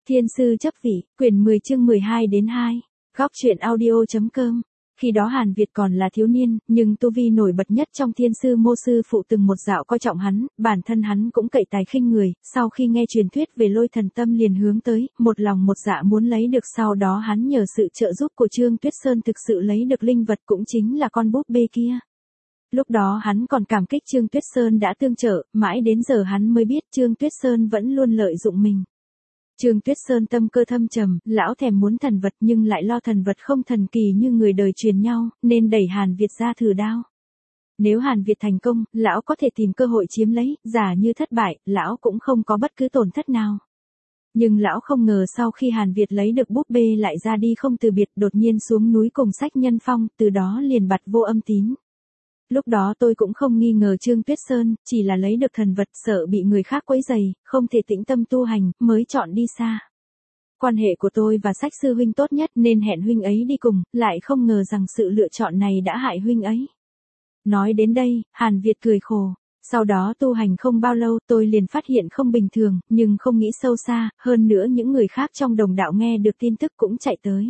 Thiên sư chấp vị, quyển 10 chương 12 đến 2. Góc truyện audio.com. Khi đó Hàn Việt còn là thiếu niên, nhưng tu vi nổi bật nhất trong thiên sư mô sư phụ từng một dạo coi trọng hắn, bản thân hắn cũng cậy tài khinh người, sau khi nghe truyền thuyết về lôi thần tâm liền hướng tới, một lòng một dạ muốn lấy được, sau đó hắn nhờ sự trợ giúp của Trương Tuyết Sơn thực sự lấy được linh vật cũng chính là con búp bê kia. Lúc đó hắn còn cảm kích Trương Tuyết Sơn đã tương trợ, mãi đến giờ hắn mới biết Trương Tuyết Sơn vẫn luôn lợi dụng mình. Trương Tuyết Sơn tâm cơ thâm trầm, lão thèm muốn thần vật nhưng lại lo thần vật không thần kỳ như người đời truyền nhau, nên đẩy Hàn Việt ra thử đao. Nếu Hàn Việt thành công, lão có thể tìm cơ hội chiếm lấy, giả như thất bại, lão cũng không có bất cứ tổn thất nào. Nhưng lão không ngờ sau khi Hàn Việt lấy được búp bê lại ra đi không từ biệt, đột nhiên xuống núi cùng Sách Nhân Phong, từ đó liền bặt vô âm tín. Lúc đó tôi cũng không nghi ngờ Trương Tuyết Sơn, chỉ là lấy được thần vật sợ bị người khác quấy rầy, không thể tĩnh tâm tu hành, mới chọn đi xa. Quan hệ của tôi và Sách sư huynh tốt nhất nên hẹn huynh ấy đi cùng, lại không ngờ rằng sự lựa chọn này đã hại huynh ấy. Nói đến đây, Hàn Việt cười khổ. Sau đó tu hành không bao lâu tôi liền phát hiện không bình thường, nhưng không nghĩ sâu xa, hơn nữa những người khác trong đồng đạo nghe được tin tức cũng chạy tới.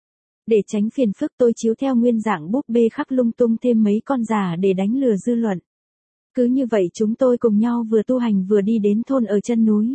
Để tránh phiền phức tôi chiếu theo nguyên dạng búp bê khắc lung tung thêm mấy con giả để đánh lừa dư luận. Cứ như vậy chúng tôi cùng nhau vừa tu hành vừa đi đến thôn ở chân núi.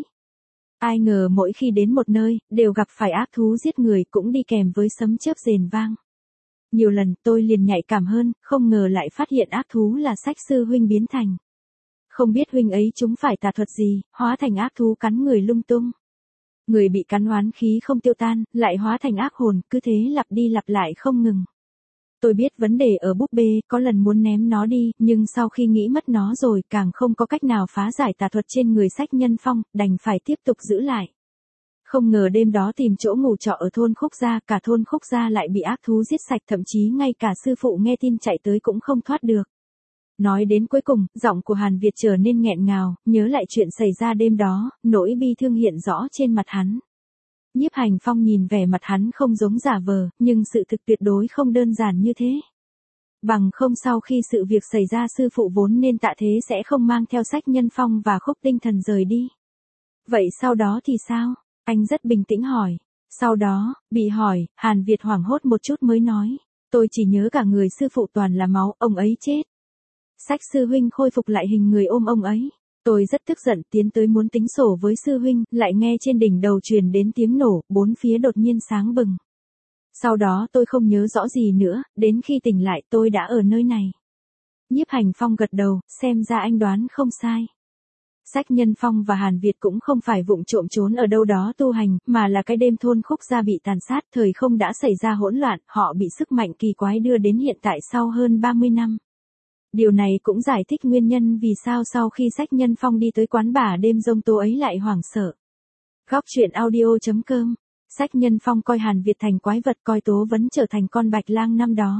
Ai ngờ mỗi khi đến một nơi, đều gặp phải ác thú giết người cũng đi kèm với sấm chớp rền vang. Nhiều lần tôi liền nhạy cảm hơn, không ngờ lại phát hiện ác thú là Sách sư huynh biến thành. Không biết huynh ấy chúng phải tà thuật gì, hóa thành ác thú cắn người lung tung. Người bị cắn oán khí không tiêu tan, lại hóa thành ác hồn, cứ thế lặp đi lặp lại không ngừng. Tôi biết vấn đề ở búp bê, có lần muốn ném nó đi, nhưng sau khi nghĩ mất nó rồi, càng không có cách nào phá giải tà thuật trên người Sách Nhân Phong, đành phải tiếp tục giữ lại. Không ngờ đêm đó tìm chỗ ngủ trọ ở thôn Khúc Gia, cả thôn Khúc Gia lại bị ác thú giết sạch, thậm chí ngay cả sư phụ nghe tin chạy tới cũng không thoát được. Nói đến cuối cùng, giọng của Hàn Việt trở nên nghẹn ngào, nhớ lại chuyện xảy ra đêm đó, nỗi bi thương hiện rõ trên mặt hắn. Nhiếp Hành Phong nhìn vẻ mặt hắn không giống giả vờ, nhưng sự thực tuyệt đối không đơn giản như thế. Bằng không sau khi sự việc xảy ra sư phụ vốn nên tạ thế sẽ không mang theo Sách Nhân Phong và Khúc Tinh Thần rời đi. Vậy sau đó thì sao? Anh rất bình tĩnh hỏi. Sau đó, bị hỏi, Hàn Việt hoảng hốt một chút mới nói. Tôi chỉ nhớ cả người sư phụ toàn là máu, ông ấy chết. Sách sư huynh khôi phục lại hình người ôm ông ấy. Tôi rất tức giận tiến tới muốn tính sổ với sư huynh, lại nghe trên đỉnh đầu truyền đến tiếng nổ, bốn phía đột nhiên sáng bừng. Sau đó tôi không nhớ rõ gì nữa, đến khi tỉnh lại tôi đã ở nơi này. Nhiếp Hành Phong gật đầu, xem ra anh đoán không sai. Sách Nhân Phong và Hàn Việt cũng không phải vụng trộm trốn ở đâu đó tu hành, mà là cái đêm thôn Khúc Gia bị tàn sát, thời không đã xảy ra hỗn loạn, họ bị sức mạnh kỳ quái đưa đến hiện tại sau hơn 30 năm. Điều này cũng giải thích nguyên nhân vì sao sau khi Sách Nhân Phong đi tới quán bà đêm giông tố ấy lại hoảng sợ. Góc truyện audio.com. Sách Nhân Phong coi Hàn Việt thành quái vật, coi Tố Vấn trở thành con bạch lang năm đó.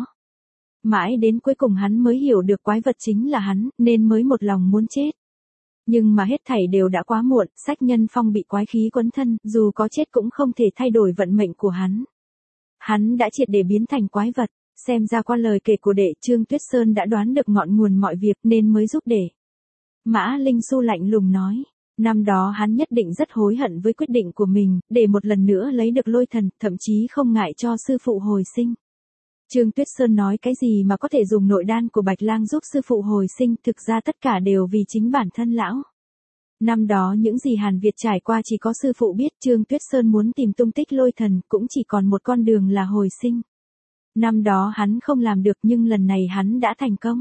Mãi đến cuối cùng hắn mới hiểu được quái vật chính là hắn, nên mới một lòng muốn chết. Nhưng mà hết thảy đều đã quá muộn, Sách Nhân Phong bị quái khí quấn thân, dù có chết cũng không thể thay đổi vận mệnh của hắn. Hắn đã triệt để biến thành quái vật. Xem ra qua lời kể của đệ, Trương Tuyết Sơn đã đoán được ngọn nguồn mọi việc nên mới giúp đệ. Mã Linh Xu lạnh lùng nói. Năm đó hắn nhất định rất hối hận với quyết định của mình, để một lần nữa lấy được lôi thần, thậm chí không ngại cho sư phụ hồi sinh. Trương Tuyết Sơn nói cái gì mà có thể dùng nội đan của Bạch Lang giúp sư phụ hồi sinh, thực ra tất cả đều vì chính bản thân lão. Năm đó những gì Hàn Việt trải qua chỉ có sư phụ biết, Trương Tuyết Sơn muốn tìm tung tích lôi thần cũng chỉ còn một con đường là hồi sinh. Năm đó hắn không làm được nhưng lần này hắn đã thành công.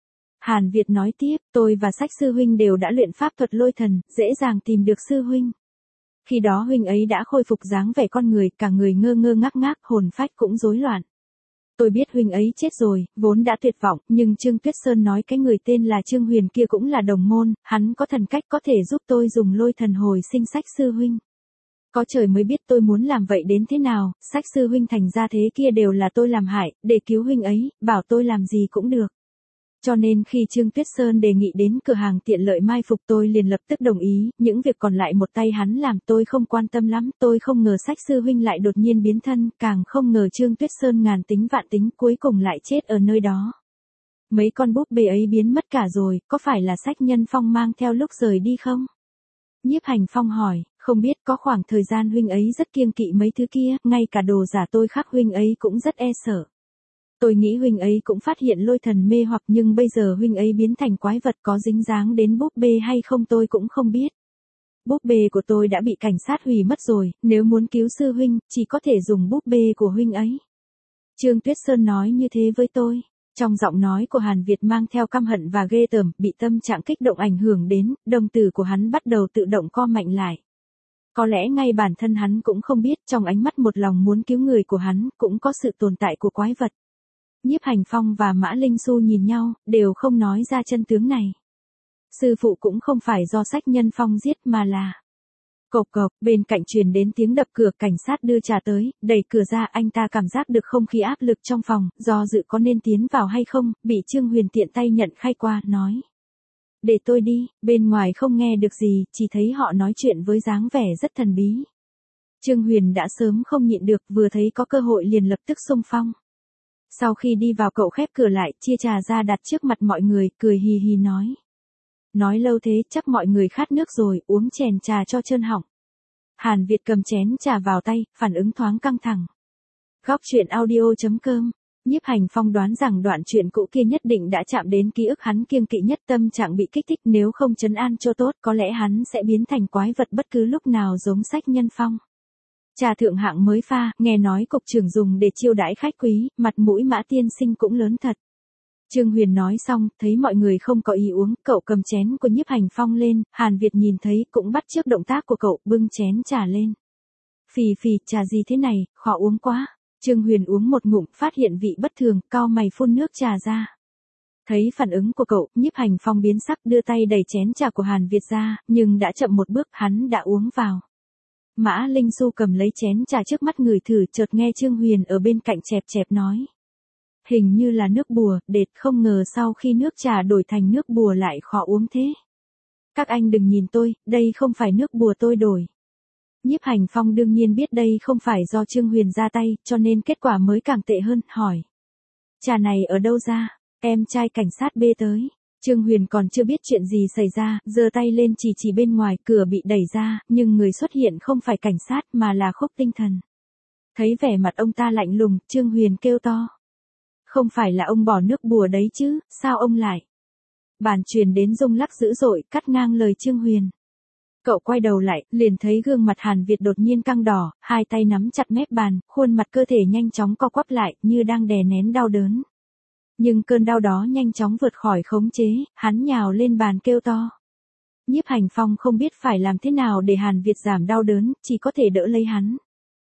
Hàn Việt nói tiếp, tôi và Sách sư huynh đều đã luyện pháp thuật lôi thần, dễ dàng tìm được sư huynh. Khi đó huynh ấy đã khôi phục dáng vẻ con người, cả người ngơ ngơ ngác ngác, hồn phách cũng rối loạn. Tôi biết huynh ấy chết rồi, vốn đã tuyệt vọng, nhưng Trương Tuyết Sơn nói cái người tên là Trương Huyền kia cũng là đồng môn, hắn có thần cách có thể giúp tôi dùng lôi thần hồi sinh Sách sư huynh. Có trời mới biết tôi muốn làm vậy đến thế nào, Sách sư huynh thành ra thế kia đều là tôi làm hại, để cứu huynh ấy, bảo tôi làm gì cũng được. Cho nên khi Trương Tuyết Sơn đề nghị đến cửa hàng tiện lợi mai phục tôi liền lập tức đồng ý, những việc còn lại một tay hắn làm tôi không quan tâm lắm, tôi không ngờ Sách sư huynh lại đột nhiên biến thân, càng không ngờ Trương Tuyết Sơn ngàn tính vạn tính cuối cùng lại chết ở nơi đó. Mấy con búp bê ấy biến mất cả rồi, có phải là Sách Nhân Phong mang theo lúc rời đi không? Nhiếp Hành Phong hỏi, Không biết có khoảng thời gian huynh ấy rất kiêng kỵ mấy thứ kia, ngay cả đồ giả tôi khắc huynh ấy cũng rất e sợ. Tôi nghĩ huynh ấy cũng phát hiện lôi thần mê hoặc, nhưng bây giờ huynh ấy biến thành quái vật, có dính dáng đến búp bê hay không tôi cũng không biết. Búp bê của tôi đã bị cảnh sát hủy mất rồi, nếu muốn cứu sư huynh, chỉ có thể dùng búp bê của huynh ấy. Trương Tuyết Sơn nói như thế với tôi. Trong giọng nói của Hàn Việt mang theo căm hận và ghê tởm, bị tâm trạng kích động ảnh hưởng đến, đồng tử của hắn bắt đầu tự động co mạnh lại. Có lẽ ngay bản thân hắn cũng không biết, trong ánh mắt một lòng muốn cứu người của hắn, cũng có sự tồn tại của quái vật. Nhiếp Hành Phong và Mã Linh Xu nhìn nhau, đều không nói ra chân tướng này. Sư phụ cũng không phải do Sách Nhân Phong giết mà là... Cộc cộc, bên cạnh truyền đến tiếng đập cửa, cảnh sát đưa trà tới, đẩy cửa ra, anh ta cảm giác được không khí áp lực trong phòng, do dự có nên tiến vào hay không, bị Trương Huyền tiện tay nhận khay qua, nói. Để tôi đi, bên ngoài không nghe được gì, chỉ thấy họ nói chuyện với dáng vẻ rất thần bí. Trương Huyền đã sớm không nhịn được, vừa thấy có cơ hội liền lập tức xung phong. Sau khi đi vào cậu khép cửa lại, chia trà ra đặt trước mặt mọi người, cười hì hì nói. Nói lâu thế chắc mọi người khát nước rồi, uống chèn trà cho trơn họng. Hàn Việt cầm chén trà vào tay, phản ứng thoáng căng thẳng. Góc truyện audio.com. Nhiếp Hành Phong đoán rằng đoạn chuyện cũ kia nhất định đã chạm đến ký ức hắn kiêng kỵ nhất, tâm trạng bị kích thích, nếu không trấn an cho tốt có lẽ hắn sẽ biến thành quái vật bất cứ lúc nào giống Sách Nhân Phong. Trà thượng hạng mới pha, nghe nói cục trưởng dùng để chiêu đãi khách quý, mặt mũi Mã tiên sinh cũng lớn thật. Trương Huyền nói xong, thấy mọi người không có ý uống, cậu cầm chén của Nhiếp Hành Phong lên, Hàn Việt nhìn thấy cũng bắt chước động tác của cậu, bưng chén trà lên. Phì phì, trà gì thế này, khó uống quá. Trương Huyền uống một ngụm, phát hiện vị bất thường, cau mày phun nước trà ra. Thấy phản ứng của cậu, Nhiếp Hành Phong biến sắc, đưa tay đẩy chén trà của Hàn Việt ra, nhưng đã chậm một bước, hắn đã uống vào. Mã Linh Xu cầm lấy chén trà trước mắt người thử, chợt nghe Trương Huyền ở bên cạnh chẹp chẹp nói. Hình như là nước bùa, đệt, không ngờ sau khi nước trà đổi thành nước bùa lại khó uống thế. Các anh đừng nhìn tôi, đây không phải nước bùa tôi đổi. Nhiếp Hành Phong đương nhiên biết đây không phải do Trương Huyền ra tay, cho nên kết quả mới càng tệ hơn, hỏi. Trà này ở đâu ra? Em trai cảnh sát bê tới. Trương Huyền còn chưa biết chuyện gì xảy ra, giơ tay lên chỉ bên ngoài, cửa bị đẩy ra, nhưng người xuất hiện không phải cảnh sát mà là Khúc Tinh Thần. Thấy vẻ mặt ông ta lạnh lùng, Trương Huyền kêu to. Không phải là ông bỏ nước bùa đấy chứ, sao ông lại? Bàn truyền đến rung lắc dữ dội, cắt ngang lời Trương Huyền. Cậu quay đầu lại, liền thấy gương mặt Hàn Việt đột nhiên căng đỏ, hai tay nắm chặt mép bàn, khuôn mặt cơ thể nhanh chóng co quắp lại, như đang đè nén đau đớn. Nhưng cơn đau đó nhanh chóng vượt khỏi khống chế, hắn nhào lên bàn kêu to. Nhiếp Hành Phong không biết phải làm thế nào để Hàn Việt giảm đau đớn, chỉ có thể đỡ lấy hắn.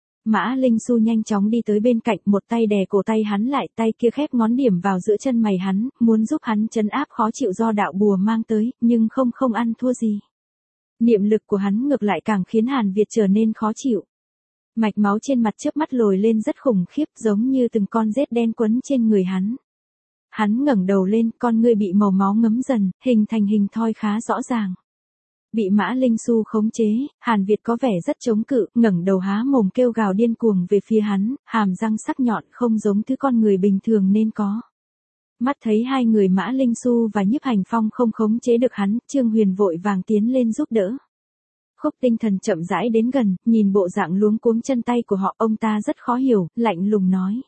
Mã Linh Xu nhanh chóng đi tới bên cạnh, một tay đè cổ tay hắn lại, tay kia khép ngón điểm vào giữa chân mày hắn, muốn giúp hắn trấn áp khó chịu do đạo bùa mang tới, nhưng không ăn thua gì. Niệm lực của hắn ngược lại càng khiến Hàn Việt trở nên khó chịu. Mạch máu trên mặt chớp mắt lồi lên rất khủng khiếp, giống như từng con rết đen quấn trên người hắn. Hắn ngẩng đầu lên, con ngươi bị màu máu ngấm dần, hình thành hình thoi khá rõ ràng. Bị Mã Linh Xu khống chế, Hàn Việt có vẻ rất chống cự, ngẩng đầu há mồm kêu gào điên cuồng về phía hắn, hàm răng sắc nhọn không giống thứ con người bình thường nên có. Mắt thấy hai người Mã Linh Xu và Nhiếp Hành Phong không khống chế được hắn, Trương Huyền vội vàng tiến lên giúp đỡ. Khúc Tinh Thần chậm rãi đến gần, nhìn bộ dạng luống cuống chân tay của họ, ông ta rất khó hiểu, lạnh lùng nói.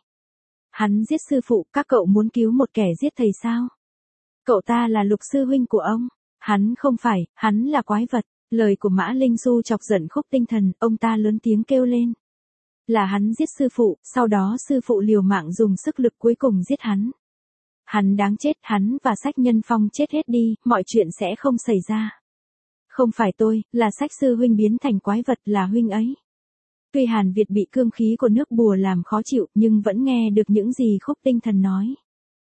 Hắn giết sư phụ, các cậu muốn cứu một kẻ giết thầy sao? Cậu ta là Lục sư huynh của ông. Hắn không phải, hắn là quái vật. Lời của Mã Linh Xu chọc giận Khúc Tinh Thần, ông ta lớn tiếng kêu lên. Là hắn giết sư phụ, sau đó sư phụ liều mạng dùng sức lực cuối cùng giết hắn. Hắn đáng chết, hắn và Sách Nhân Phong chết hết đi, mọi chuyện sẽ không xảy ra. Không phải tôi, là Sách sư huynh biến thành quái vật, là huynh ấy. Tuy Hàn Việt bị cương khí của nước bùa làm khó chịu, nhưng vẫn nghe được những gì Khúc Tinh Thần nói.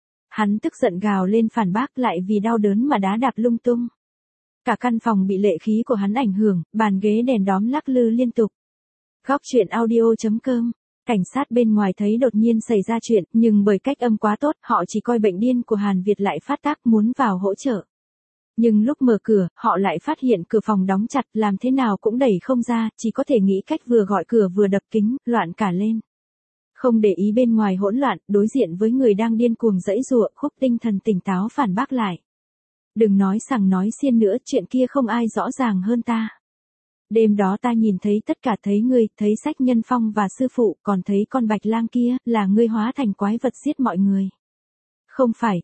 Hắn tức giận gào lên phản bác lại vì đau đớn mà đá đạp lung tung. Cả căn phòng bị lệ khí của hắn ảnh hưởng, bàn ghế đèn đóm lắc lư liên tục. Góc truyện audio.com. Cảnh sát bên ngoài thấy đột nhiên xảy ra chuyện, nhưng bởi cách âm quá tốt, họ chỉ coi bệnh điên của Hàn Việt lại phát tác muốn vào hỗ trợ. Nhưng lúc mở cửa, họ lại phát hiện cửa phòng đóng chặt, làm thế nào cũng đẩy không ra, chỉ có thể nghĩ cách vừa gọi cửa vừa đập kính, loạn cả lên. Không để ý bên ngoài hỗn loạn, đối diện với người đang điên cuồng giãy giụa, Khúc Tinh Thần tỉnh táo phản bác lại. Đừng nói sằng nói xiên nữa, chuyện kia không ai rõ ràng hơn ta. Đêm đó ta nhìn thấy tất cả, thấy ngươi, thấy Sách Nhân Phong và sư phụ, còn thấy con bạch lang kia, là ngươi hóa thành quái vật giết mọi người. Không phải,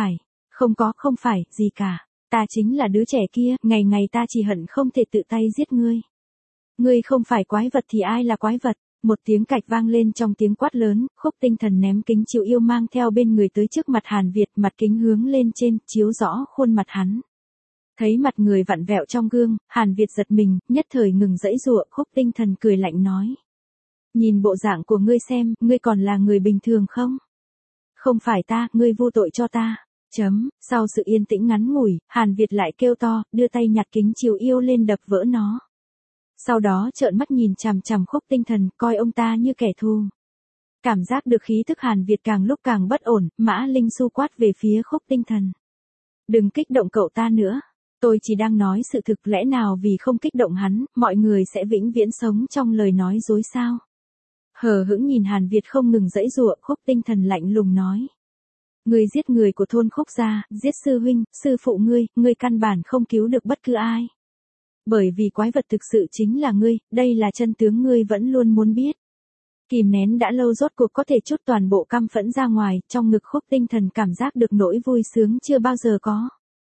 không phải, gì cả. Ta chính là đứa trẻ kia, ngày ngày ta chỉ hận không thể tự tay giết ngươi. Ngươi không phải quái vật thì ai là quái vật? Một tiếng cạch vang lên trong tiếng quát lớn, Khúc Tinh Thần ném kính chiếu yêu mang theo bên người tới trước mặt Hàn Việt, mặt kính hướng lên trên, chiếu rõ khuôn mặt hắn. Thấy mặt người vặn vẹo trong gương, Hàn Việt giật mình, nhất thời ngừng giãy giụa. Khúc Tinh Thần cười lạnh nói. Nhìn bộ dạng của ngươi xem, ngươi còn là người bình thường không? Không phải ta, ngươi vô tội cho ta. Sau sự yên tĩnh ngắn ngủi, Hàn Việt lại kêu to, đưa tay nhặt kính chiếu yêu lên đập vỡ nó. Sau đó trợn mắt nhìn chằm chằm Khúc Tinh Thần, coi ông ta như kẻ thù. Cảm giác được khí thức Hàn Việt càng lúc càng bất ổn, Mã Linh Xu quát về phía Khúc Tinh Thần. Đừng kích động cậu ta nữa. Tôi chỉ đang nói sự thực, lẽ nào vì không kích động hắn, mọi người sẽ vĩnh viễn sống trong lời nói dối sao? Hờ hững nhìn Hàn Việt không ngừng giãy giụa, Khúc Tinh Thần lạnh lùng nói. Ngươi giết người của thôn Khúc gia, giết sư huynh, sư phụ ngươi căn bản không cứu được bất cứ ai. Bởi vì quái vật thực sự chính là ngươi, đây là chân tướng ngươi vẫn luôn muốn biết. Kìm nén đã lâu rốt cuộc có thể trút toàn bộ căm phẫn ra ngoài, trong ngực Khúc Tinh Thần cảm giác được nỗi vui sướng chưa bao giờ có.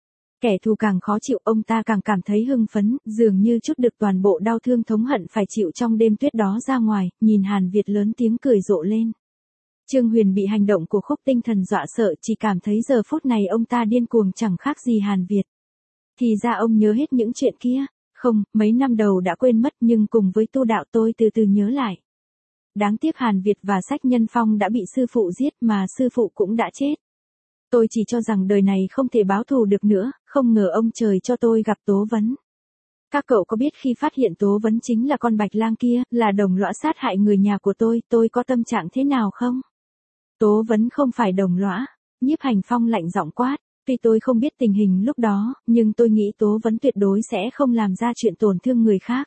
Kẻ thù càng khó chịu, ông ta càng cảm thấy hưng phấn, dường như trút được toàn bộ đau thương thống hận phải chịu trong đêm tuyết đó ra ngoài, nhìn Hàn Việt lớn tiếng cười rộ lên. Trương Huyền bị hành động của Khúc Tinh Thần dọa sợ, chỉ cảm thấy giờ phút này ông ta điên cuồng chẳng khác gì Hàn Việt. Thì ra ông nhớ hết những chuyện kia. Không, mấy năm đầu đã quên mất, nhưng cùng với tu đạo tôi từ từ nhớ lại. Đáng tiếc Hàn Việt và Sách Nhân Phong đã bị sư phụ giết, mà sư phụ cũng đã chết. Tôi chỉ cho rằng đời này không thể báo thù được nữa, không ngờ ông trời cho tôi gặp Tố Vấn. Các cậu có biết khi phát hiện Tố Vấn chính là con bạch lang kia, là đồng lõa sát hại người nhà của tôi có tâm trạng thế nào không? Tố Vấn không phải đồng lõa. Nhiếp Hành Phong lạnh giọng quát. Tuy tôi không biết tình hình lúc đó, nhưng tôi nghĩ Tố Vấn tuyệt đối sẽ không làm ra chuyện tổn thương người khác.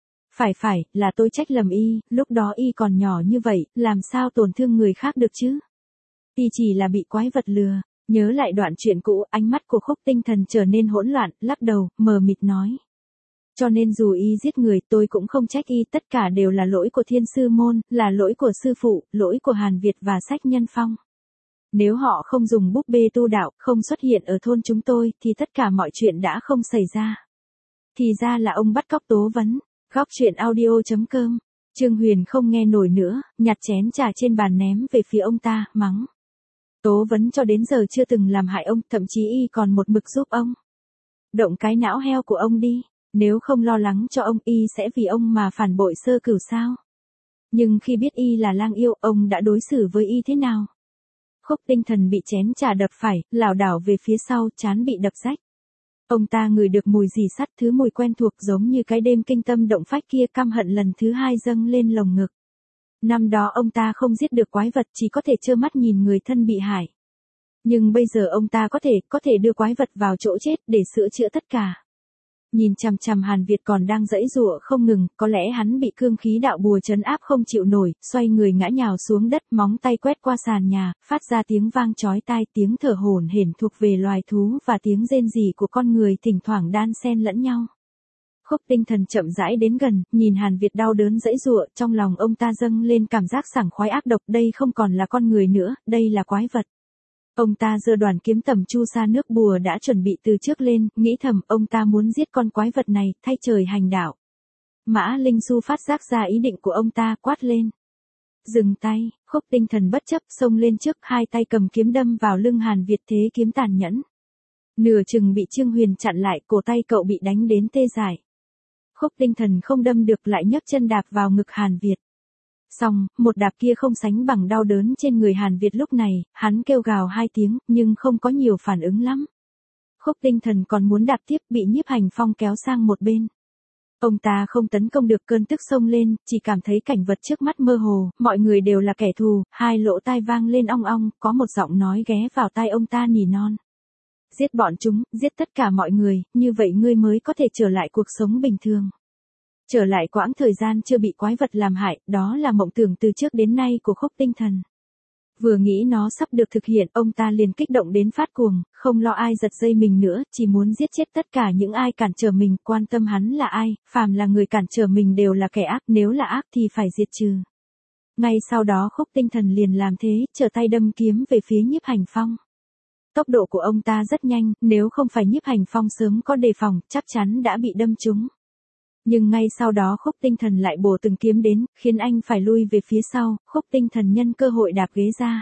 Phải, là tôi trách lầm y, lúc đó y còn nhỏ như vậy, làm sao tổn thương người khác được chứ? Y chỉ là bị quái vật lừa. Nhớ lại đoạn chuyện cũ, ánh mắt của Khúc Tinh Thần trở nên hỗn loạn, lắc đầu, mờ mịt nói. Cho nên dù y giết người, tôi cũng không trách y, tất cả đều là lỗi của Thiên Sư Môn, là lỗi của sư phụ, lỗi của Hàn Việt và Sách Nhân Phong. Nếu họ không dùng búp bê tu đạo, không xuất hiện ở thôn chúng tôi, thì tất cả mọi chuyện đã không xảy ra. Thì ra là ông bắt cóc Tố Vấn. Góc truyện audio.com. Trương Huyền không nghe nổi nữa, nhặt chén trà trên bàn ném về phía ông ta, mắng. Tố Vấn cho đến giờ chưa từng làm hại ông, thậm chí y còn một mực giúp ông. Động cái não heo của ông đi, nếu không lo lắng cho ông, y sẽ vì ông mà phản bội Sơ Cửu sao? Nhưng khi biết y là lang yêu, ông đã đối xử với y thế nào? Khúc Tinh Thần bị chén trà đập phải, lảo đảo về phía sau, trán bị đập rách. Ông ta ngửi được mùi rỉ sắt, thứ mùi quen thuộc giống như cái đêm kinh tâm động phách kia, căm hận lần thứ hai dâng lên lồng ngực. Năm đó ông ta không giết được quái vật, chỉ có thể trơ mắt nhìn người thân bị hại. Nhưng bây giờ ông ta có thể đưa quái vật vào chỗ chết để sửa chữa tất cả. Nhìn chằm chằm Hàn Việt còn đang giãy giụa không ngừng, có lẽ hắn bị cương khí đạo bùa trấn áp không chịu nổi, xoay người ngã nhào xuống đất, móng tay quét qua sàn nhà, phát ra tiếng vang chói tai, tiếng thở hổn hển thuộc về loài thú và tiếng rên rỉ của con người thỉnh thoảng đan xen lẫn nhau. Khúc Tinh Thần chậm rãi đến gần, nhìn Hàn Việt đau đớn giãy giụa, trong lòng ông ta dâng lên cảm giác sảng khoái ác độc, đây không còn là con người nữa, đây là quái vật. Ông ta giơ đoàn kiếm tầm chu sa nước bùa đã chuẩn bị từ trước lên, nghĩ thầm ông ta muốn giết con quái vật này, thay trời hành đạo. Mã Linh Xu phát giác ra ý định của ông ta, quát lên. Dừng tay, Khúc Tinh Thần bất chấp xông lên trước, hai tay cầm kiếm đâm vào lưng Hàn Việt, thế kiếm tàn nhẫn. Nửa chừng bị Trương Huyền chặn lại, cổ tay cậu bị đánh đến tê dại. Khúc Tinh Thần không đâm được, lại nhấc chân đạp vào ngực Hàn Việt. Xong, một đạp kia không sánh bằng đau đớn trên người Hàn Việt lúc này, hắn kêu gào hai tiếng, nhưng không có nhiều phản ứng lắm. Khúc Tinh Thần còn muốn đạp tiếp, bị Nhiếp Hành Phong kéo sang một bên. Ông ta không tấn công được, cơn tức xông lên, chỉ cảm thấy cảnh vật trước mắt mơ hồ, mọi người đều là kẻ thù, hai lỗ tai vang lên ong ong, có một giọng nói ghé vào tai ông ta nỉ non. Giết bọn chúng, giết tất cả mọi người, như vậy ngươi mới có thể trở lại cuộc sống bình thường. Trở lại quãng thời gian chưa bị quái vật làm hại, đó là mộng tưởng từ trước đến nay của Khúc Tinh Thần. Vừa nghĩ nó sắp được thực hiện, ông ta liền kích động đến phát cuồng, không lo ai giật dây mình nữa, chỉ muốn giết chết tất cả những ai cản trở mình, quan tâm hắn là ai, phàm là người cản trở mình đều là kẻ ác, nếu là ác thì phải diệt trừ. Ngay sau đó Khúc Tinh Thần liền làm thế, trở tay đâm kiếm về phía Nhiếp Hành Phong. Tốc độ của ông ta rất nhanh, nếu không phải Nhiếp Hành Phong sớm có đề phòng, chắc chắn đã bị đâm trúng. Nhưng ngay sau đó Khúc Tinh Thần lại bổ từng kiếm đến, khiến anh phải lui về phía sau, Khúc Tinh Thần nhân cơ hội đạp ghế ra.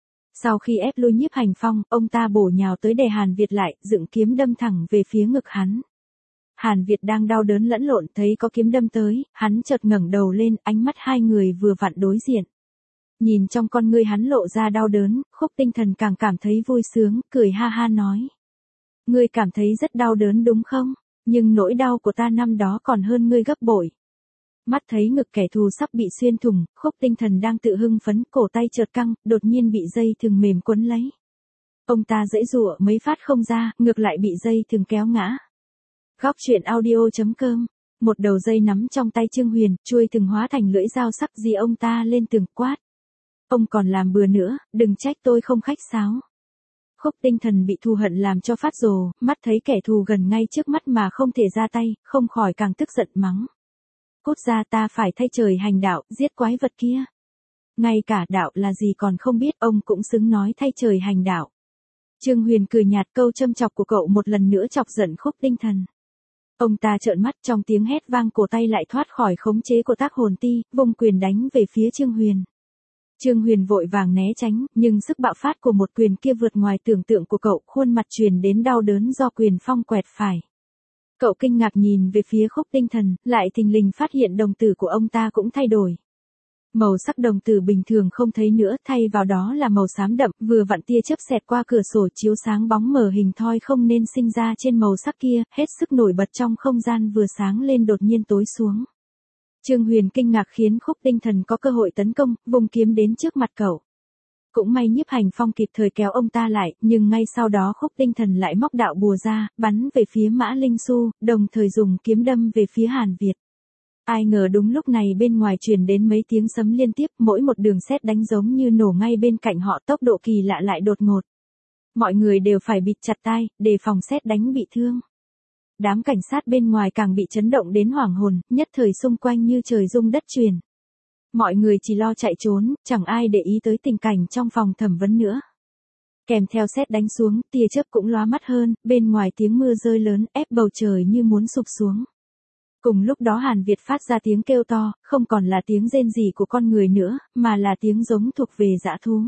Sau khi ép lui Nhiếp Hành Phong, ông ta bổ nhào tới đè Hàn Việt lại, dựng kiếm đâm thẳng về phía ngực hắn. Hàn Việt đang đau đớn lẫn lộn, thấy có kiếm đâm tới, hắn chợt ngẩng đầu lên, ánh mắt hai người vừa vặn đối diện. Nhìn trong con ngươi hắn lộ ra đau đớn, Khúc Tinh Thần càng cảm thấy vui sướng, cười ha ha nói. Ngươi cảm thấy rất đau đớn đúng không? Nhưng nỗi đau của ta năm đó còn hơn ngươi gấp bội. Mắt thấy ngực kẻ thù sắp bị xuyên thủng, Khúc Tinh Thần đang tự hưng phấn, cổ tay chợt căng, đột nhiên bị dây thừng mềm quấn lấy. Ông ta giãy giụa mấy phát không ra, ngược lại bị dây thừng kéo ngã. Góc truyện audio.com. Một đầu dây nắm trong tay Trương Huyền, chuôi thừng hóa thành lưỡi dao sắc dí ông ta lên tường quát. Ông còn làm bừa nữa, đừng trách tôi không khách sáo. Khúc Tinh Thần bị thù hận làm cho phát rồ, mắt thấy kẻ thù gần ngay trước mắt mà không thể ra tay, không khỏi càng tức giận mắng. Cút ra, ta phải thay trời hành đạo, giết quái vật kia. Ngay cả đạo là gì còn không biết, ông cũng xứng nói thay trời hành đạo. Trương Huyền cười nhạt, câu châm chọc của cậu một lần nữa chọc giận Khúc Tinh Thần. Ông ta trợn mắt, trong tiếng hét vang, cổ tay lại thoát khỏi khống chế của Tác Hồn Ti, vung quyền đánh về phía Trương Huyền. Trương Huyền vội vàng né tránh, nhưng sức bạo phát của một quyền kia vượt ngoài tưởng tượng của cậu, khuôn mặt truyền đến đau đớn do quyền phong quẹt phải. Cậu kinh ngạc nhìn về phía Khúc Tinh Thần, lại thình lình phát hiện đồng tử của ông ta cũng thay đổi. Màu sắc đồng tử bình thường không thấy nữa, thay vào đó là màu xám đậm, vừa vặn tia chớp xẹt qua cửa sổ chiếu sáng bóng mờ hình thoi không nên sinh ra trên màu sắc kia, hết sức nổi bật trong không gian vừa sáng lên đột nhiên tối xuống. Trương Huyền kinh ngạc khiến Khúc Tinh Thần có cơ hội tấn công, vùng kiếm đến trước mặt cậu. Cũng may Nhiếp Hành Phong kịp thời kéo ông ta lại, nhưng ngay sau đó Khúc Tinh Thần lại móc đạo bùa ra, bắn về phía Mã Linh Xu, đồng thời dùng kiếm đâm về phía Hàn Việt. Ai ngờ đúng lúc này bên ngoài truyền đến mấy tiếng sấm liên tiếp, mỗi một đường sét đánh giống như nổ ngay bên cạnh họ, tốc độ kỳ lạ lại đột ngột. Mọi người đều phải bịt chặt tai, đề phòng sét đánh bị thương. Đám cảnh sát bên ngoài càng bị chấn động đến hoảng hồn, nhất thời xung quanh như trời rung đất chuyển. Mọi người chỉ lo chạy trốn, chẳng ai để ý tới tình cảnh trong phòng thẩm vấn nữa. Kèm theo sét đánh xuống, tia chớp cũng lóa mắt hơn, bên ngoài tiếng mưa rơi lớn, ép bầu trời như muốn sụp xuống. Cùng lúc đó Hàn Việt phát ra tiếng kêu to, không còn là tiếng rên rỉ của con người nữa, mà là tiếng giống thuộc về dã thú.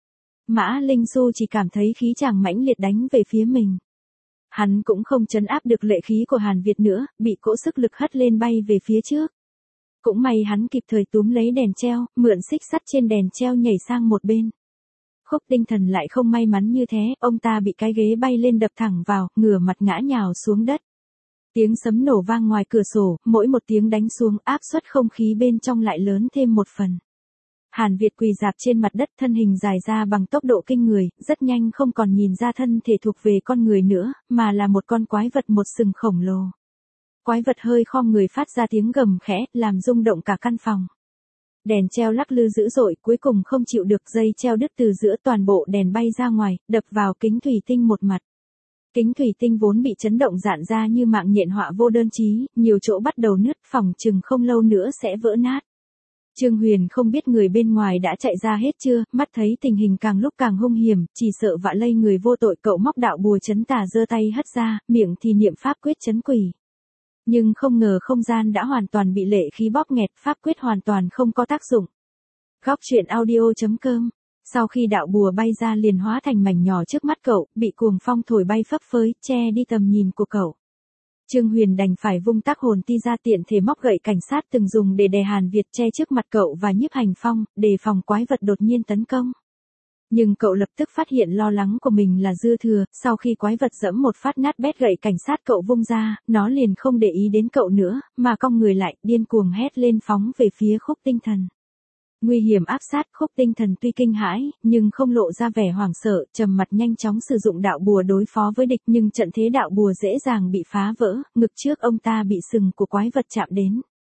Mã Linh Xu chỉ cảm thấy khí chàng mãnh liệt đánh về phía mình. Hắn cũng không trấn áp được lệ khí của Hàn Việt nữa, bị cỗ sức lực hất lên bay về phía trước. Cũng may hắn kịp thời túm lấy đèn treo, mượn xích sắt trên đèn treo nhảy sang một bên. Khúc Tinh Thần lại không may mắn như thế, ông ta bị cái ghế bay lên đập thẳng vào, ngửa mặt ngã nhào xuống đất. Tiếng sấm nổ vang ngoài cửa sổ, mỗi một tiếng đánh xuống áp suất không khí bên trong lại lớn thêm một phần. Hàn Việt quỳ rạp trên mặt đất, thân hình dài ra bằng tốc độ kinh người, rất nhanh không còn nhìn ra thân thể thuộc về con người nữa, mà là một con quái vật một sừng khổng lồ. Quái vật hơi khom người phát ra tiếng gầm khẽ, làm rung động cả căn phòng. Đèn treo lắc lư dữ dội, cuối cùng không chịu được, dây treo đứt từ giữa, toàn bộ đèn bay ra ngoài, đập vào kính thủy tinh một mặt. Kính thủy tinh vốn bị chấn động rạn ra như mạng nhện họa vô đơn chí, nhiều chỗ bắt đầu nứt, phòng chừng không lâu nữa sẽ vỡ nát. Trương Huyền không biết người bên ngoài đã chạy ra hết chưa, mắt thấy tình hình càng lúc càng hung hiểm, chỉ sợ vạ lây người vô tội, cậu móc đạo bùa trấn tà giơ tay hất ra, miệng thì niệm pháp quyết trấn quỷ. Nhưng không ngờ không gian đã hoàn toàn bị lệ khí bóp nghẹt, pháp quyết hoàn toàn không có tác dụng. Góc truyện audio.com. Sau khi đạo bùa bay ra liền hóa thành mảnh nhỏ trước mắt cậu, bị cuồng phong thổi bay phấp phới, che đi tầm nhìn của cậu. Trương Huyền đành phải vung Tác Hồn Ti ra, tiện thể móc gậy cảnh sát từng dùng để đè Hàn Việt che trước mặt cậu và Nhiếp Hành Phong, đề phòng quái vật đột nhiên tấn công. Nhưng cậu lập tức phát hiện lo lắng của mình là dư thừa, sau khi quái vật giẫm một phát nát bét gậy cảnh sát cậu vung ra, nó liền không để ý đến cậu nữa, mà cong người lại, điên cuồng hét lên phóng về phía Khúc Tinh Thần. Nguy hiểm áp sát, Khúc Tinh Thần tuy kinh hãi, nhưng không lộ ra vẻ hoảng sợ, trầm mặt nhanh chóng sử dụng đạo bùa đối phó với địch, nhưng trận thế đạo bùa dễ dàng bị phá vỡ, ngực trước ông ta bị sừng của quái vật chạm đến.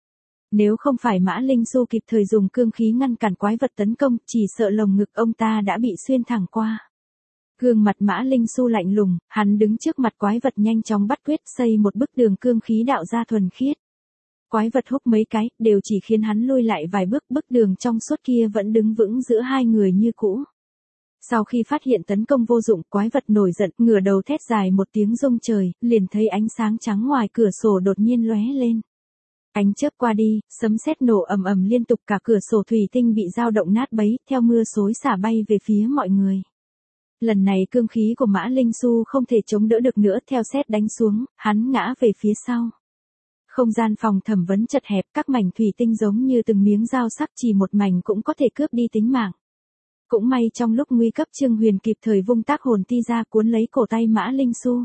Nếu không phải Mã Linh Xu kịp thời dùng cương khí ngăn cản quái vật tấn công, chỉ sợ lồng ngực ông ta đã bị xuyên thẳng qua. Gương mặt Mã Linh Xu lạnh lùng, hắn đứng trước mặt quái vật nhanh chóng bắt quyết xây một bức tường cương khí đạo ra thuần khiết. Quái vật húc mấy cái, đều chỉ khiến hắn lui lại vài bước, bức tường trong suốt kia vẫn đứng vững giữa hai người như cũ. Sau khi phát hiện tấn công vô dụng, quái vật nổi giận, ngửa đầu thét dài một tiếng rung trời, liền thấy ánh sáng trắng ngoài cửa sổ đột nhiên lóe lên. Ánh chớp qua đi, sấm sét nổ ầm ầm liên tục, cả cửa sổ thủy tinh bị dao động nát bấy, theo mưa xối xả bay về phía mọi người. Lần này cương khí của Mã Linh Xu không thể chống đỡ được nữa, theo sét đánh xuống, hắn ngã về phía sau. Không gian phòng thẩm vấn chật hẹp, các mảnh thủy tinh giống như từng miếng dao sắc, chỉ một mảnh cũng có thể cướp đi tính mạng. Cũng may trong lúc nguy cấp Trương Huyền kịp thời vung tác hồn ti ra cuốn lấy cổ tay Mã Linh Xu.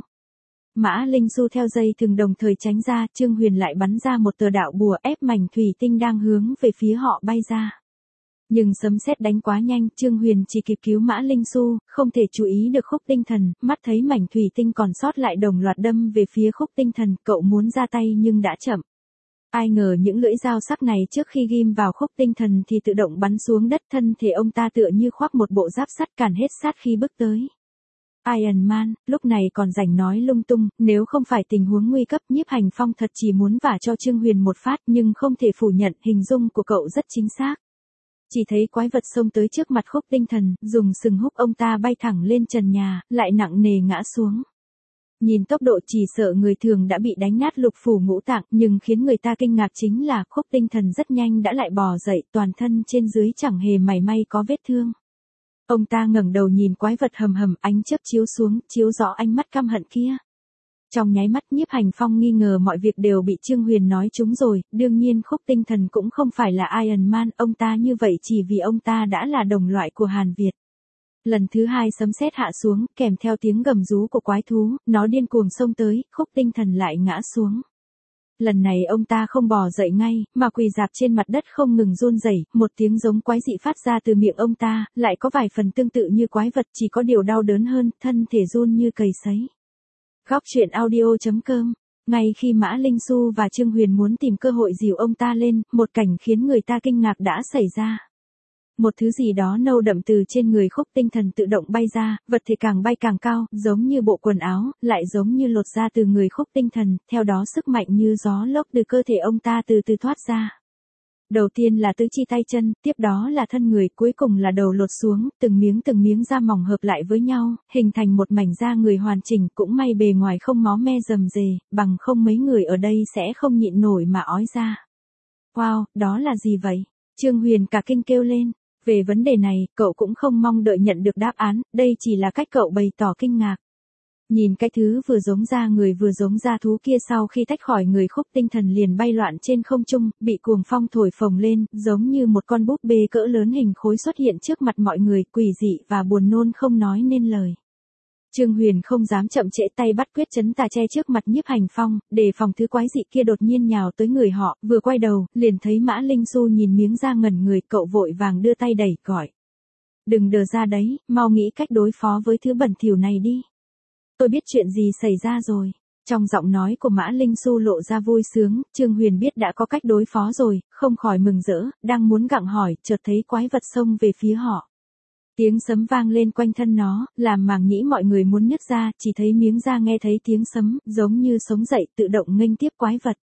Mã Linh Xu theo dây thường đồng thời tránh ra, Trương Huyền lại bắn ra một tờ đạo bùa ép mảnh thủy tinh đang hướng về phía họ bay ra. Nhưng sấm sét đánh quá nhanh, Trương Huyền chỉ kịp cứu Mã Linh Xu, không thể chú ý được khúc tinh thần, mắt thấy mảnh thủy tinh còn sót lại đồng loạt đâm về phía khúc tinh thần, cậu muốn ra tay nhưng đã chậm. Ai ngờ những lưỡi dao sắc này trước khi ghim vào khúc tinh thần thì tự động bắn xuống đất, thân thể ông ta tựa như khoác một bộ giáp sắt cản hết sát khi bước tới. Iron Man, lúc này còn rảnh nói lung tung, nếu không phải tình huống nguy cấp, Nhiếp Hành Phong thật chỉ muốn vả cho Trương Huyền một phát, nhưng không thể phủ nhận, hình dung của cậu rất chính xác. Chỉ thấy quái vật xông tới trước mặt khúc tinh thần, dùng sừng húc ông ta bay thẳng lên trần nhà, lại nặng nề ngã xuống. Nhìn tốc độ chỉ sợ người thường đã bị đánh nát lục phủ ngũ tạng, nhưng khiến người ta kinh ngạc chính là khúc tinh thần rất nhanh đã lại bò dậy, toàn thân trên dưới chẳng hề mảy may có vết thương. Ông ta ngẩng đầu nhìn quái vật hầm hầm, ánh chớp chiếu xuống, chiếu rõ ánh mắt căm hận kia. Trong nháy mắt Nhiếp Hành Phong nghi ngờ mọi việc đều bị Trương Huyền nói trúng rồi, đương nhiên khúc tinh thần cũng không phải là Iron Man, ông ta như vậy chỉ vì ông ta đã là đồng loại của Hàn Việt. Lần thứ hai sấm sét hạ xuống, kèm theo tiếng gầm rú của quái thú, nó điên cuồng xông tới, khúc tinh thần lại ngã xuống. Lần này ông ta không bò dậy ngay, mà quỳ rạp trên mặt đất không ngừng run rẩy, một tiếng giống quái dị phát ra từ miệng ông ta, lại có vài phần tương tự như quái vật, chỉ có điều đau đớn hơn, thân thể run như cầy sấy. Góc truyện audio.com. Ngay khi Mã Linh Xu và Trương Huyền muốn tìm cơ hội dìu ông ta lên, một cảnh khiến người ta kinh ngạc đã xảy ra. Một thứ gì đó nâu đậm từ trên người khúc tinh thần tự động bay ra, vật thể càng bay càng cao, giống như bộ quần áo, lại giống như lột ra từ người khúc tinh thần, theo đó sức mạnh như gió lốc từ cơ thể ông ta từ từ thoát ra. Đầu tiên là tứ chi tay chân, tiếp đó là thân người, cuối cùng là đầu lột xuống, từng miếng da mỏng hợp lại với nhau, hình thành một mảnh da người hoàn chỉnh, cũng may bề ngoài không máu me rầm rề, bằng không mấy người ở đây sẽ không nhịn nổi mà ói ra. Wow, đó là gì vậy? Trương Huyền cả kinh kêu lên. Về vấn đề này, cậu cũng không mong đợi nhận được đáp án, đây chỉ là cách cậu bày tỏ kinh ngạc. Nhìn cái thứ vừa giống da người vừa giống da thú kia sau khi tách khỏi người khúc tinh thần liền bay loạn trên không trung, bị cuồng phong thổi phồng lên, giống như một con búp bê cỡ lớn hình khối xuất hiện trước mặt mọi người, quỷ dị và buồn nôn không nói nên lời. Trương Huyền không dám chậm trễ, tay bắt quyết chấn tà che trước mặt Nhiếp Hành Phong, để phòng thứ quái dị kia đột nhiên nhào tới người họ, vừa quay đầu, liền thấy Mã Linh Xu nhìn miếng da ngẩn người, cậu vội vàng đưa tay đẩy, gọi. Đừng đờ ra đấy, mau nghĩ cách đối phó với thứ bẩn thỉu này đi. Tôi biết chuyện gì xảy ra rồi. Trong giọng nói của Mã Linh Xu lộ ra vui sướng, Trương Huyền biết đã có cách đối phó rồi, không khỏi mừng rỡ, đang muốn gặng hỏi, chợt thấy quái vật xông về phía họ. Tiếng sấm vang lên quanh thân nó, làm màng nhĩ mọi người muốn nứt ra, chỉ thấy miếng da nghe thấy tiếng sấm, giống như sống dậy tự động nghênh tiếp quái vật.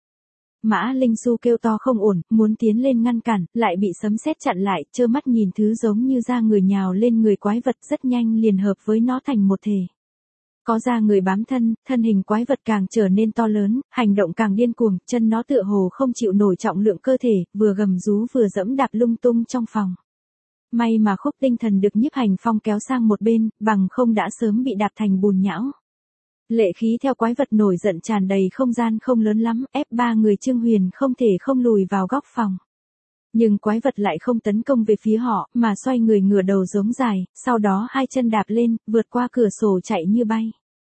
Mã Linh Xu kêu to không ổn, muốn tiến lên ngăn cản, lại bị sấm sét chặn lại, trơ mắt nhìn thứ giống như da người nhào lên người quái vật, rất nhanh liền hợp với nó thành một thể. Có da người bám thân, thân hình quái vật càng trở nên to lớn, hành động càng điên cuồng, chân nó tựa hồ không chịu nổi trọng lượng cơ thể, vừa gầm rú vừa dẫm đạp lung tung trong phòng. May mà khúc tinh thần được Nhiếp Hành Phong kéo sang một bên, bằng không đã sớm bị đạp thành bùn nhão. Lệ khí theo quái vật nổi giận tràn đầy không gian không lớn lắm, ép ba người Trương Huyền không thể không lùi vào góc phòng. Nhưng quái vật lại không tấn công về phía họ, mà xoay người ngửa đầu giống dài, sau đó hai chân đạp lên, vượt qua cửa sổ chạy như bay.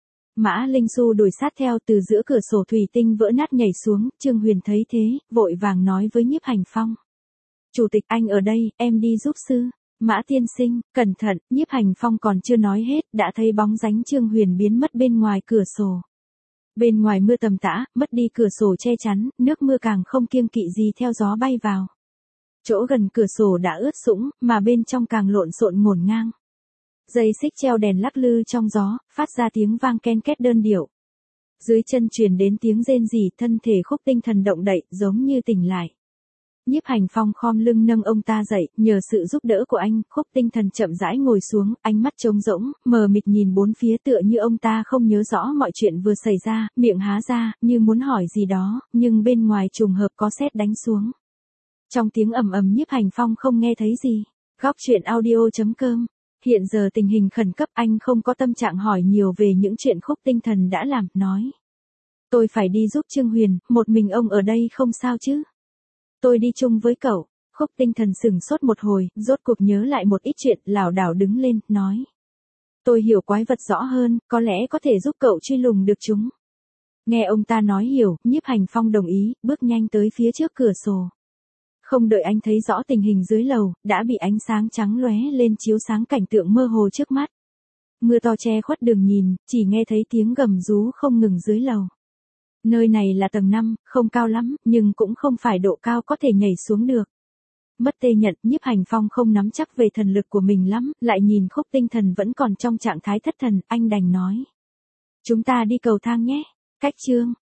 Mã Linh Xu đuổi sát theo, từ giữa cửa sổ thủy tinh vỡ nát nhảy xuống, Trương Huyền thấy thế, vội vàng nói với Nhiếp Hành Phong. Chủ tịch anh ở đây, em đi giúp sư. Mã tiên sinh, cẩn thận, Nhiếp Hành Phong còn chưa nói hết, đã thấy bóng dáng Trương Huyền biến mất bên ngoài cửa sổ. Bên ngoài mưa tầm tã, mất đi cửa sổ che chắn, nước mưa càng không kiêng kỵ gì theo gió bay vào. Chỗ gần cửa sổ đã ướt sũng, mà bên trong càng lộn xộn ngổn ngang. Dây xích treo đèn lắc lư trong gió, phát ra tiếng vang ken két đơn điệu. Dưới chân truyền đến tiếng rên rỉ, thân thể Khúc Tinh Thần động đậy, giống như tỉnh lại. Nhiếp Hành Phong khom lưng nâng ông ta dậy, nhờ sự giúp đỡ của anh, Khúc Tinh Thần chậm rãi ngồi xuống, ánh mắt trống rỗng, mờ mịt nhìn bốn phía tựa như ông ta không nhớ rõ mọi chuyện vừa xảy ra, miệng há ra, như muốn hỏi gì đó, nhưng bên ngoài trùng hợp có sét đánh xuống. Trong tiếng ầm ầm Nhiếp Hành Phong không nghe thấy gì. Góc truyện audio.com. Hiện giờ tình hình khẩn cấp, anh không có tâm trạng hỏi nhiều về những chuyện Khúc Tinh Thần đã làm, nói. Tôi phải đi giúp Trương Huyền, một mình ông ở đây không sao chứ? Tôi đi chung với cậu. Khúc Tinh Thần sững sốt một hồi, rốt cuộc nhớ lại một ít chuyện, lảo đảo đứng lên, nói. Tôi hiểu quái vật rõ hơn, có lẽ có thể giúp cậu truy lùng được chúng. Nghe ông ta nói hiểu, Nhiếp Hành Phong đồng ý, bước nhanh tới phía trước cửa sổ. Không đợi anh thấy rõ tình hình dưới lầu, đã bị ánh sáng trắng lóe lên chiếu sáng cảnh tượng mơ hồ trước mắt. Mưa to che khuất đường nhìn, chỉ nghe thấy tiếng gầm rú không ngừng dưới lầu. Nơi này là tầng 5, không cao lắm, nhưng cũng không phải độ cao có thể nhảy xuống được. Mất tê nhận, Nhiếp Hành Phong không nắm chắc về thần lực của mình lắm, lại nhìn Khúc Tinh Thần vẫn còn trong trạng thái thất thần, anh đành nói. Chúng ta đi cầu thang nhé. Cách chương.